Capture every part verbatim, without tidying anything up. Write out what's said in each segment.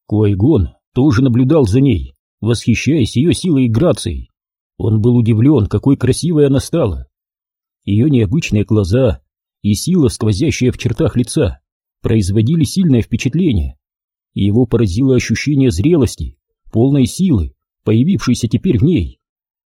Куайгон тоже наблюдал за ней, восхищаясь ее силой и грацией. Он был удивлен, какой красивой она стала. Ее необычные глаза и сила, сквозящая в чертах лица, производили сильное впечатление. Его поразило ощущение зрелости, полной силы, появившейся теперь в ней.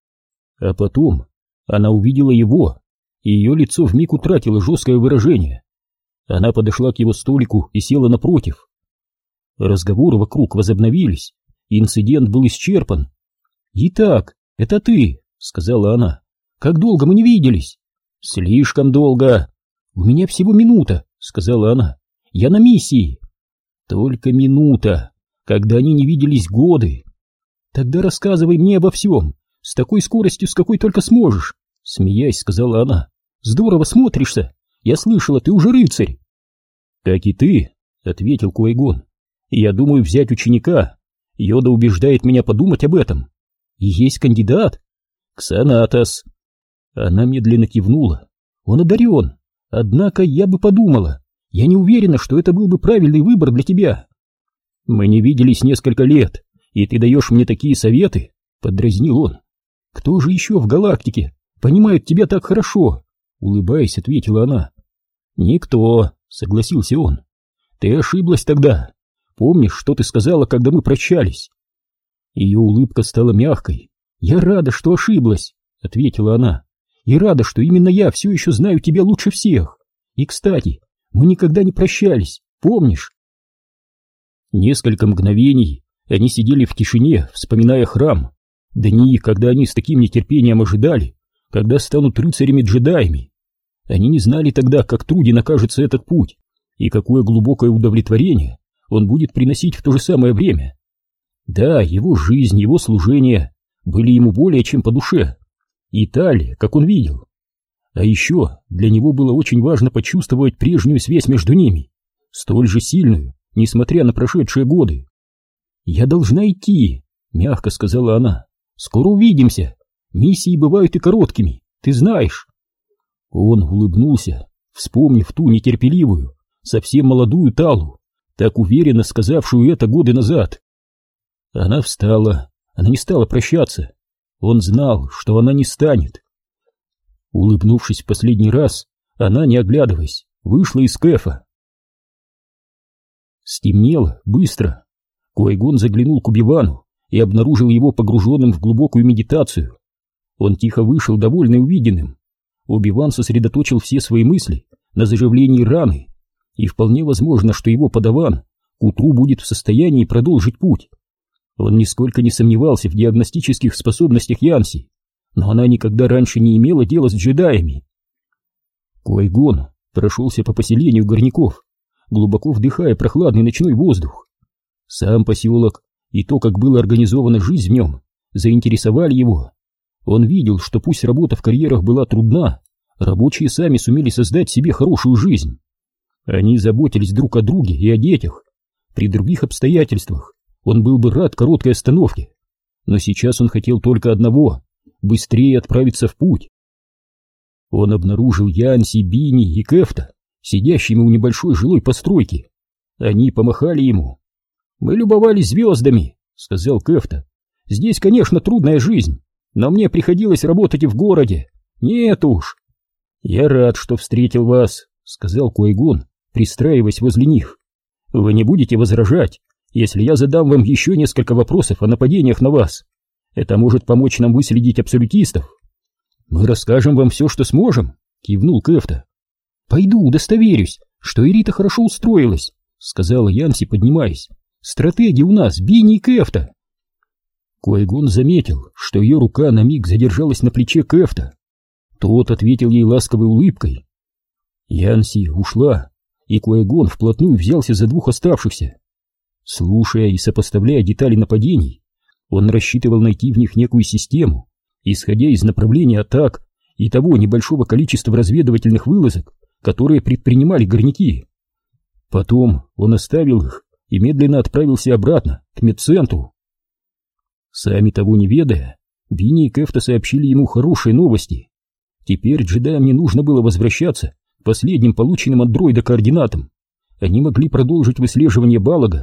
А потом она увидела его, и ее лицо вмиг утратило жесткое выражение. Она подошла к его столику и села напротив. Разговоры вокруг возобновились, инцидент был исчерпан. «Итак, это ты», — сказала она. «Как долго мы не виделись?» «Слишком долго». «У меня всего минута», — сказала она. «Я на миссии». «Только минута, когда они не виделись годы». «Тогда рассказывай мне обо всем, с такой скоростью, с какой только сможешь», — смеясь, сказала она. «Здорово смотришься. Я слышала, ты уже рыцарь». «Как и ты», — ответил Куайгон. «Я думаю взять ученика. Йода убеждает меня подумать об этом». «И есть кандидат?» «Ксанатос». Она медленно кивнула. «Он одарен. Однако я бы подумала. Я не уверена, что это был бы правильный выбор для тебя». «Мы не виделись несколько лет, и ты даешь мне такие советы?» — подразнил он. «Кто же еще в галактике понимает тебя так хорошо?» — улыбаясь, ответила она. «Никто», — согласился он. «Ты ошиблась тогда. Помнишь, что ты сказала, когда мы прощались?» Ее улыбка стала мягкой. «Я рада, что ошиблась», — ответила она. «И рада, что именно я все еще знаю тебя лучше всех. И, кстати, мы никогда не прощались, помнишь?» Несколько мгновений они сидели в тишине, вспоминая храм. Дни, когда они с таким нетерпением ожидали, когда станут рыцарями-джедаями. Они не знали тогда, как труден окажется этот путь, и какое глубокое удовлетворение он будет приносить в то же самое время. Да, его жизнь, его служение были ему более чем по душе. И Талия, как он видел. А еще для него было очень важно почувствовать прежнюю связь между ними, столь же сильную, несмотря на прошедшие годы. «Я должна идти», — мягко сказала она. «Скоро увидимся. Миссии бывают и короткими, ты знаешь». Он улыбнулся, вспомнив ту нетерпеливую, совсем молодую Талу, так уверенно сказавшую это годы назад. Она встала, она не стала прощаться. Он знал, что она не станет. Улыбнувшись в последний раз, она, не оглядываясь, вышла из кэфа. Стемнело быстро. Куайгон заглянул к Оби-Вану и обнаружил его погруженным в глубокую медитацию. Он тихо вышел, довольный увиденным. Оби-Ван сосредоточил все свои мысли на заживлении раны, и вполне возможно, что его подаван к утру будет в состоянии продолжить путь. Он нисколько не сомневался в диагностических способностях Янси, но она никогда раньше не имела дела с джедаями. Куайгон прошелся по поселению горняков, глубоко вдыхая прохладный ночной воздух. Сам поселок и то, как была организована жизнь в нем, заинтересовали его. Он видел, что пусть работа в карьерах была трудна, рабочие сами сумели создать себе хорошую жизнь. Они заботились друг о друге и о детях. При других обстоятельствах он был бы рад короткой остановке, но сейчас он хотел только одного — быстрее отправиться в путь. Он обнаружил Янси, Бини и Кефта, сидящими у небольшой жилой постройки. Они помахали ему. «Мы любовались звездами», — сказал Кефта. «Здесь, конечно, трудная жизнь, но мне приходилось работать и в городе. Нет уж». «Я рад, что встретил вас», — сказал Куайгон, пристраиваясь возле них. «Вы не будете возражать, если я задам вам еще несколько вопросов о нападениях на вас? Это может помочь нам выследить абсолютистов». «Мы расскажем вам все, что сможем», — кивнул Кефта. «Пойду удостоверюсь, что Ирита хорошо устроилась», — сказала Янси, поднимаясь. «Стратеги у нас Бини и Кефта». Куайгон заметил, что ее рука на миг задержалась на плече Кефта. Тот ответил ей ласковой улыбкой. Янси ушла, и Куайгон вплотную взялся за двух оставшихся. Слушая и сопоставляя детали нападений, он рассчитывал найти в них некую систему, исходя из направления атак и того небольшого количества разведывательных вылазок, которые предпринимали горняки. Потом он оставил их и медленно отправился обратно, к медцентру. Сами того не ведая, Бини и Кефта сообщили ему хорошие новости. Теперь джедаям не нужно было возвращаться к последним полученным от дроида координатам. Они могли продолжить выслеживание Балага,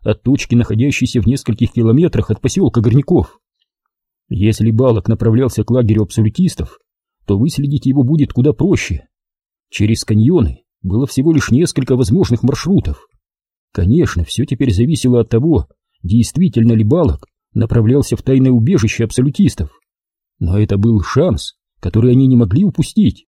от точки, находящейся в нескольких километрах от поселка Горняков. Если Балок направлялся к лагерю абсолютистов, то выследить его будет куда проще. Через каньоны было всего лишь несколько возможных маршрутов. Конечно, все теперь зависело от того, действительно ли Балок направлялся в тайное убежище абсолютистов. Но это был шанс, который они не могли упустить.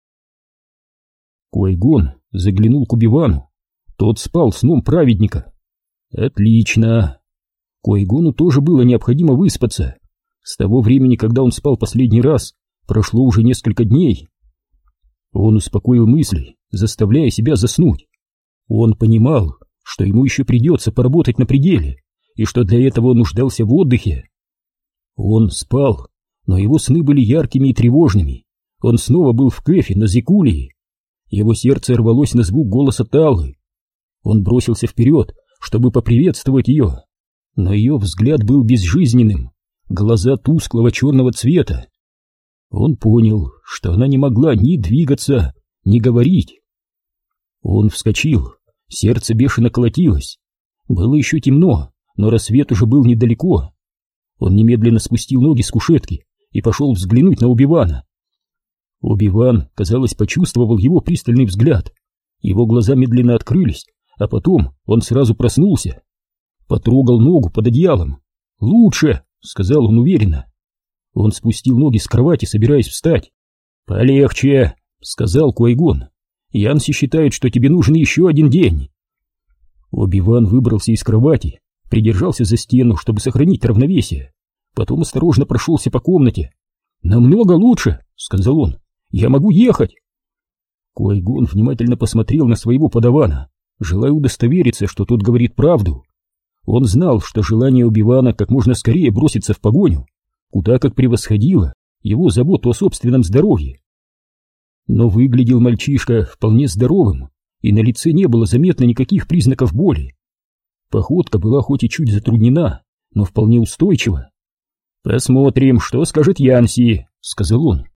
Куайгон заглянул к Оби-Вану. Тот спал сном праведника. Отлично. Куайгону тоже было необходимо выспаться. С того времени, когда он спал последний раз, прошло уже несколько дней. Он успокоил мысли, заставляя себя заснуть. Он понимал, что ему еще придется поработать на пределе, и что для этого он нуждался в отдыхе. Он спал, но его сны были яркими и тревожными. Он снова был в Кэфе на Зикулии. Его сердце рвалось на звук голоса Таллы. Он бросился вперед, чтобы поприветствовать ее, но ее взгляд был безжизненным, глаза тусклого черного цвета. Он понял, что она не могла ни двигаться, ни говорить. Он вскочил, сердце бешено колотилось. Было еще темно, но рассвет уже был недалеко. Он немедленно спустил ноги с кушетки и пошел взглянуть на Оби-Вана. Оби-Ван, казалось, почувствовал его пристальный взгляд. Его глаза медленно открылись, а потом он сразу проснулся. Потрогал ногу под одеялом. «Лучше», — сказал он уверенно. Он спустил ноги с кровати, собираясь встать. «Полегче», — сказал Куайгон. «Янси считает, что тебе нужен еще один день». Оби-Ван выбрался из кровати, придержался за стену, чтобы сохранить равновесие. Потом осторожно прошелся по комнате. «Намного лучше», — сказал он. «Я могу ехать». Куайгон внимательно посмотрел на своего подавана, желая удостовериться, что тот говорит правду. Он знал, что желание Оби-Вана как можно скорее броситься в погоню куда как превосходило его заботу о собственном здоровье. Но выглядел мальчишка вполне здоровым, и на лице не было заметно никаких признаков боли. Походка была хоть и чуть затруднена, но вполне устойчива. «Посмотрим, что скажет Янси», — сказал он.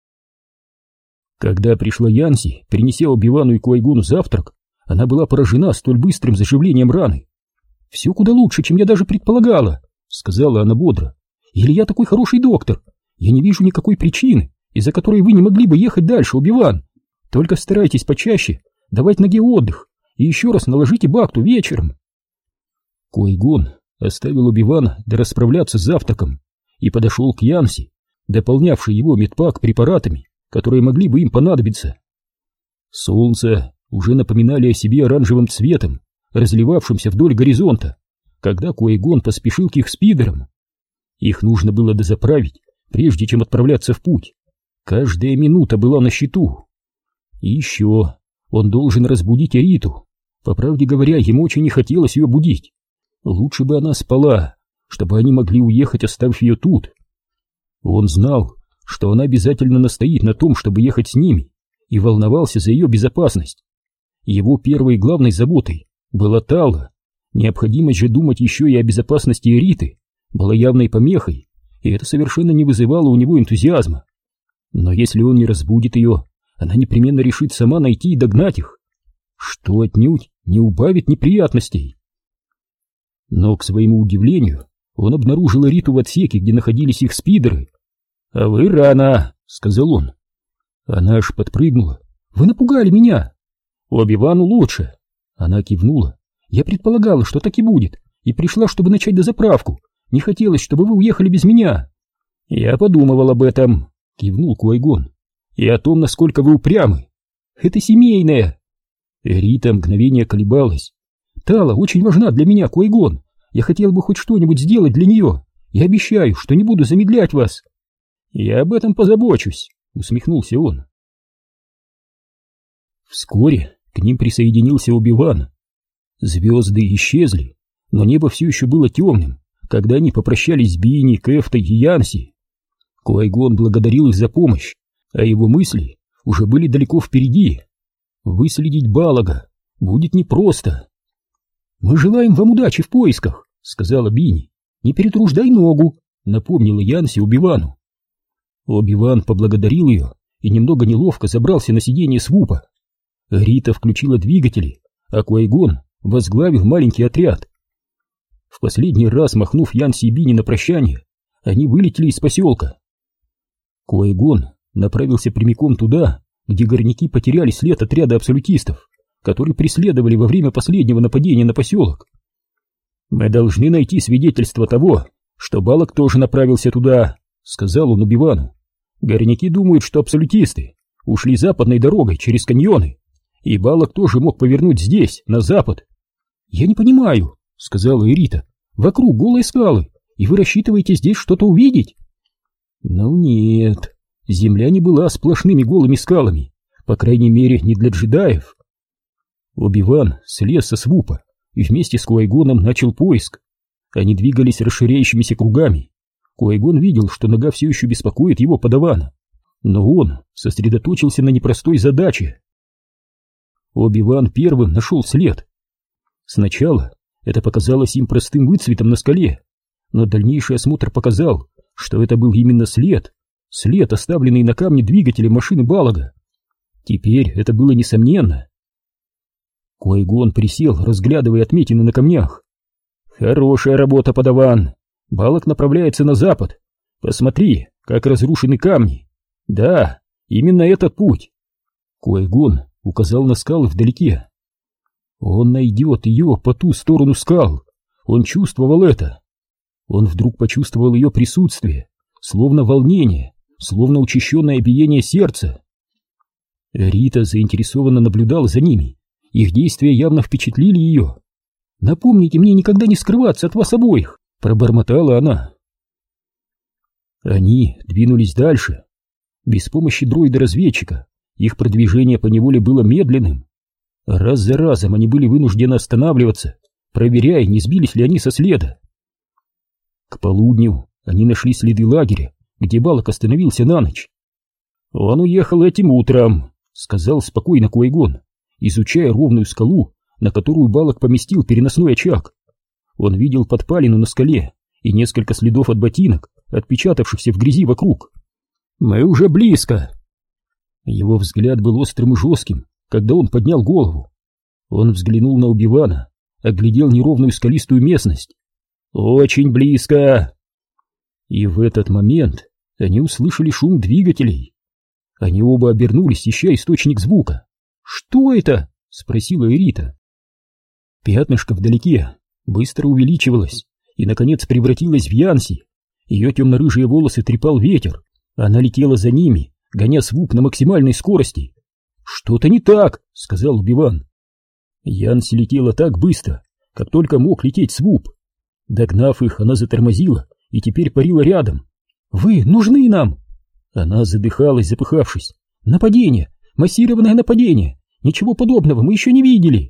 Когда пришла Янси, принеся Оби-Вану и Куайгону завтрак, она была поражена столь быстрым заживлением раны. «Все куда лучше, чем я даже предполагала», — сказала она бодро. «Или я такой хороший доктор? Я не вижу никакой причины, из-за которой вы не могли бы ехать дальше, Оби-Ван. Только старайтесь почаще давать ноге отдых и еще раз наложите бакту вечером». Куайгон оставил Оби-Вана дорасправляться с завтраком и подошел к Янси, дополнявшей его медпак препаратами, которые могли бы им понадобиться. Солнце уже напоминали о себе оранжевым цветом, разливавшимся вдоль горизонта, когда Куайгон поспешил к их спидерам. Их нужно было дозаправить, прежде чем отправляться в путь. Каждая минута была на счету. И еще он должен разбудить Риту. По правде говоря, ему очень не хотелось ее будить. Лучше бы она спала, чтобы они могли уехать, оставив ее тут. Он знал, что она обязательно настоит на том, чтобы ехать с ними, и волновался за ее безопасность. Его первой и главной заботой была Талла. Необходимость же думать еще и о безопасности Риты была явной помехой, и это совершенно не вызывало у него энтузиазма. Но если он не разбудит ее, она непременно решит сама найти и догнать их, что отнюдь не убавит неприятностей. Но, к своему удивлению, он обнаружил Риту в отсеке, где находились их спидеры. «А вы рано», — сказал он. Она аж подпрыгнула. «Вы напугали меня». «Оби-Вану лучше». Она кивнула. «Я предполагала, что так и будет, и пришла, чтобы начать дозаправку. Не хотелось, чтобы вы уехали без меня». «Я подумывал об этом», — кивнул Куайгон. «И о том, насколько вы упрямы. Это семейное». Рита мгновение колебалась. «Талла очень важна для меня, Куайгон. Я хотел бы хоть что-нибудь сделать для нее. Я обещаю, что не буду замедлять вас». «Я об этом позабочусь», — усмехнулся он. Вскоре к ним присоединился Оби-Ван. Звезды исчезли, но небо все еще было темным, когда они попрощались с Бини, Кэфтой и Янси. Куайгон благодарил их за помощь, а его мысли уже были далеко впереди. Выследить Балага будет непросто. «Мы желаем вам удачи в поисках», — сказала Бини. «Не перетруждай ногу», — напомнила Янси Оби-Вану. Оби-Ван поблагодарил ее и немного неловко забрался на сиденье свупа. Рита включила двигатели, а Куайгон возглавил маленький отряд. В последний раз, махнув Янси и Бини на прощание, они вылетели из поселка. Куайгон направился прямиком туда, где горняки потеряли след отряда абсолютистов, которые преследовали во время последнего нападения на поселок. «Мы должны найти свидетельство того, что Балок тоже направился туда», — сказал он Оби-Вану. «Горняки думают, что абсолютисты ушли западной дорогой через каньоны, и Балок тоже мог повернуть здесь, на запад». «Я не понимаю», — сказала Эрита. «Вокруг голые скалы, и вы рассчитываете здесь что-то увидеть?» «Ну нет, земля не была сплошными голыми скалами, по крайней мере, не для джедаев». Оби-Ван слез со свупа и вместе с Куайгоном начал поиск. Они двигались расширяющимися кругами. Куайгон видел, что нога все еще беспокоит его подавана, но он сосредоточился на непростой задаче. Оби-Ван первым нашел след. Сначала это показалось им простым выцветом на скале, но дальнейший осмотр показал, что это был именно след, след, оставленный на камне двигателя машины Балага. Теперь это было несомненно. Куайгон присел, разглядывая отметины на камнях. «Хорошая работа, подаван. Балаг направляется на запад. Посмотри, как разрушены камни. Да, именно этот путь». Куайгон указал на скалы вдалеке. «Он найдет ее по ту сторону скал. Он чувствовал это. Он вдруг почувствовал ее присутствие, словно волнение, словно учащенное биение сердца». Рита заинтересованно наблюдала за ними. Их действия явно впечатлили ее. «Напомните мне никогда не скрываться от вас обоих», — пробормотала она. Они двинулись дальше. Без помощи дроида-разведчика их продвижение поневоле было медленным. Раз за разом они были вынуждены останавливаться, проверяя, не сбились ли они со следа. К полудню они нашли следы лагеря, где Балок остановился на ночь. «Он уехал этим утром», — сказал спокойно Куайгон, изучая ровную скалу, на которую Балок поместил переносной очаг. Он видел подпалину на скале и несколько следов от ботинок, отпечатавшихся в грязи вокруг. «Мы уже близко!» Его взгляд был острым и жестким, когда он поднял голову. Он взглянул на Оби-Вана, оглядел неровную скалистую местность. «Очень близко!» И в этот момент они услышали шум двигателей. Они оба обернулись, ища источник звука. «Что это?» — спросила Эрита. Пятнышко вдалеке быстро увеличивалось и, наконец, превратилось в Янси. Ее темно-рыжие волосы трепал ветер. Она летела за ними, гоня свуп на максимальной скорости. «Что-то не так», — сказал Оби-Ван. Янси летела так быстро, как только мог лететь свуп. Догнав их, она затормозила и теперь парила рядом. «Вы нужны нам!» Она задыхалась, запыхавшись. «Нападение! Массированное нападение! Ничего подобного мы еще не видели!»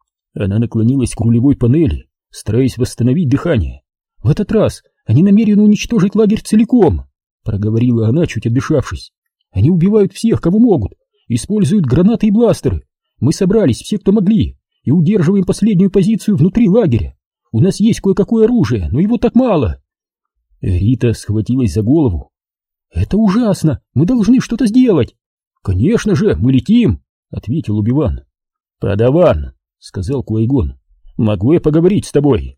Она наклонилась к рулевой панели, стараясь восстановить дыхание. «В этот раз они намерены уничтожить лагерь целиком!» — проговорила она, чуть отдышавшись. «Они убивают всех, кого могут, используют гранаты и бластеры. Мы собрались, все, кто могли, и удерживаем последнюю позицию внутри лагеря. У нас есть кое-какое оружие, но его так мало!» Рита схватилась за голову. «Это ужасно! Мы должны что-то сделать!» «Конечно же, мы летим!» — ответил Оби-Ван. «Подаван!» — сказал Куайгон. «Могу я поговорить с тобой?»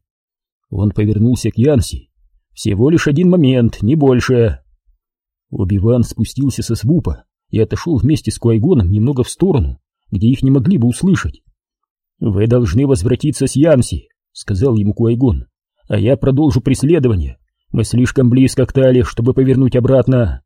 Он повернулся к Янси. «Всего лишь один момент, не больше!» Оби-Ван спустился со свупа и отошел вместе с Куайгоном немного в сторону, где их не могли бы услышать. «Вы должны возвратиться с Янси», — сказал ему Куайгон, — «а я продолжу преследование. Мы слишком близко к Тали, чтобы повернуть обратно».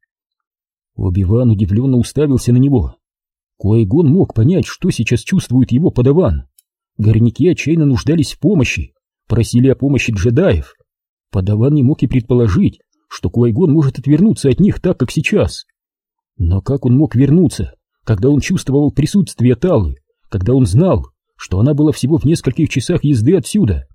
Оби-Ван удивленно уставился на него. Куайгон мог понять, что сейчас чувствует его подаван. Горняки отчаянно нуждались в помощи, просили о помощи джедаев. Подаван не мог и предположить, что Куайгон может отвернуться от них так, как сейчас. Но как он мог вернуться, когда он чувствовал присутствие Талы, когда он знал, что она была всего в нескольких часах езды отсюда?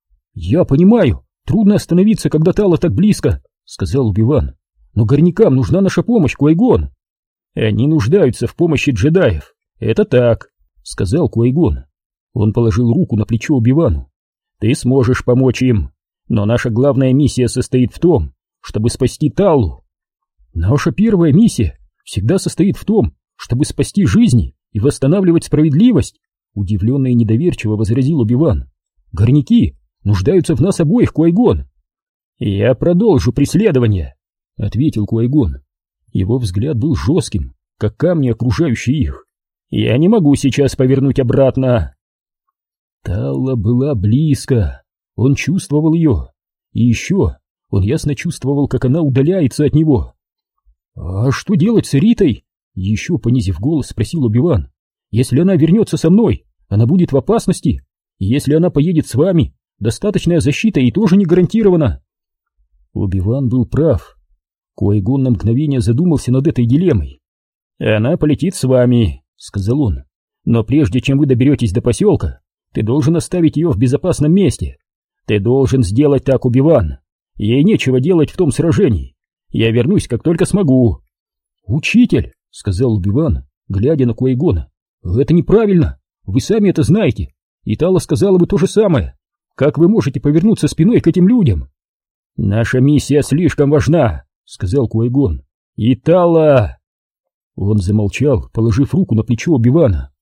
«Я понимаю, трудно остановиться, когда Тала так близко», — сказал Оби-Ван. «Но горнякам нужна наша помощь, Куайгон». «Они нуждаются в помощи джедаев, это так», — сказал Куайгон. Он положил руку на плечо Оби-Вану. «Ты сможешь помочь им, но наша главная миссия состоит в том, чтобы спасти Таллу». «Наша первая миссия всегда состоит в том, чтобы спасти жизни и восстанавливать справедливость», — удивленно и недоверчиво возразил Оби-Ван. «Горняки нуждаются в нас обоих, Куай-Гон. Я продолжу преследование, ответил Куай-Гон. Его взгляд был жестким, как камни, окружающие их. Я не могу сейчас повернуть обратно. Талла была близко, он чувствовал ее, и еще он ясно чувствовал, как она удаляется от него. «А что делать с Ритой?» — еще понизив голос, спросил Оби-Ван. «Если она вернется со мной, она будет в опасности. И если она поедет с вами, достаточная защита ей тоже не гарантирована». Оби-Ван был прав. Куай-Гон на мгновение задумался над этой дилеммой. «Она полетит с вами», — сказал он. «Но прежде чем вы доберетесь до поселка, ты должен оставить ее в безопасном месте. Ты должен сделать так, Оби-Ван. Ей нечего делать в том сражении. Я вернусь, как только смогу». «Учитель», — сказал Оби-Ван, глядя на Куай-Гона, — «это неправильно. Вы сами это знаете. И Талла сказала бы то же самое. Как вы можете повернуться спиной к этим людям?» «Наша миссия слишком важна», — сказал Куай-Гон. «И Талла...» Он замолчал, положив руку на плечо Оби-Вана.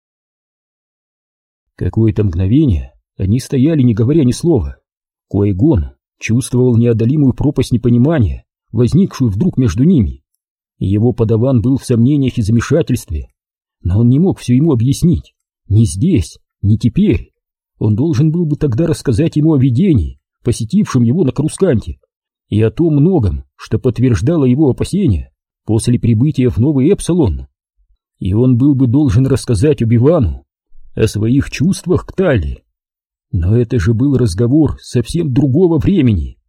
Какое-то мгновение они стояли, не говоря ни слова. Куай-Гон чувствовал неодолимую пропасть непонимания, возникшую вдруг между ними. Его подаван был в сомнениях и замешательстве, но он не мог все ему объяснить. Ни здесь, ни теперь. Он должен был бы тогда рассказать ему о видении, посетившем его на Корусканте, и о том многом, что подтверждало его опасения после прибытия в Новый Эпсилон. И он был бы должен рассказать Оби-Вану о своих чувствах к Талле. Но это же был разговор совсем другого времени.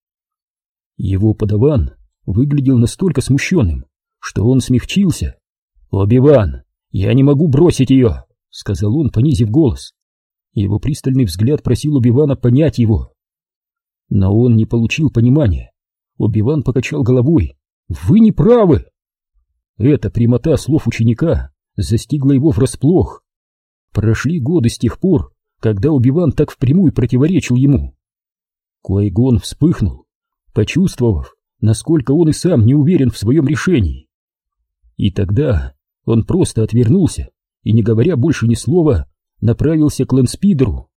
Его подаван выглядел настолько смущенным, что он смягчился. «Оби-Ван, я не могу бросить ее», — сказал он, понизив голос. Его пристальный взгляд просил Оби-Вана понять его. Но он не получил понимания. Оби-Ван покачал головой. «Вы не правы!» Эта прямота слов ученика застигла его врасплох. Прошли годы с тех пор, когда Оби-Ван так впрямую противоречил ему. Куай-Гон вспыхнул, почувствовав, насколько он и сам не уверен в своем решении. И тогда он просто отвернулся и, не говоря больше ни слова, направился к Лэнспидеру.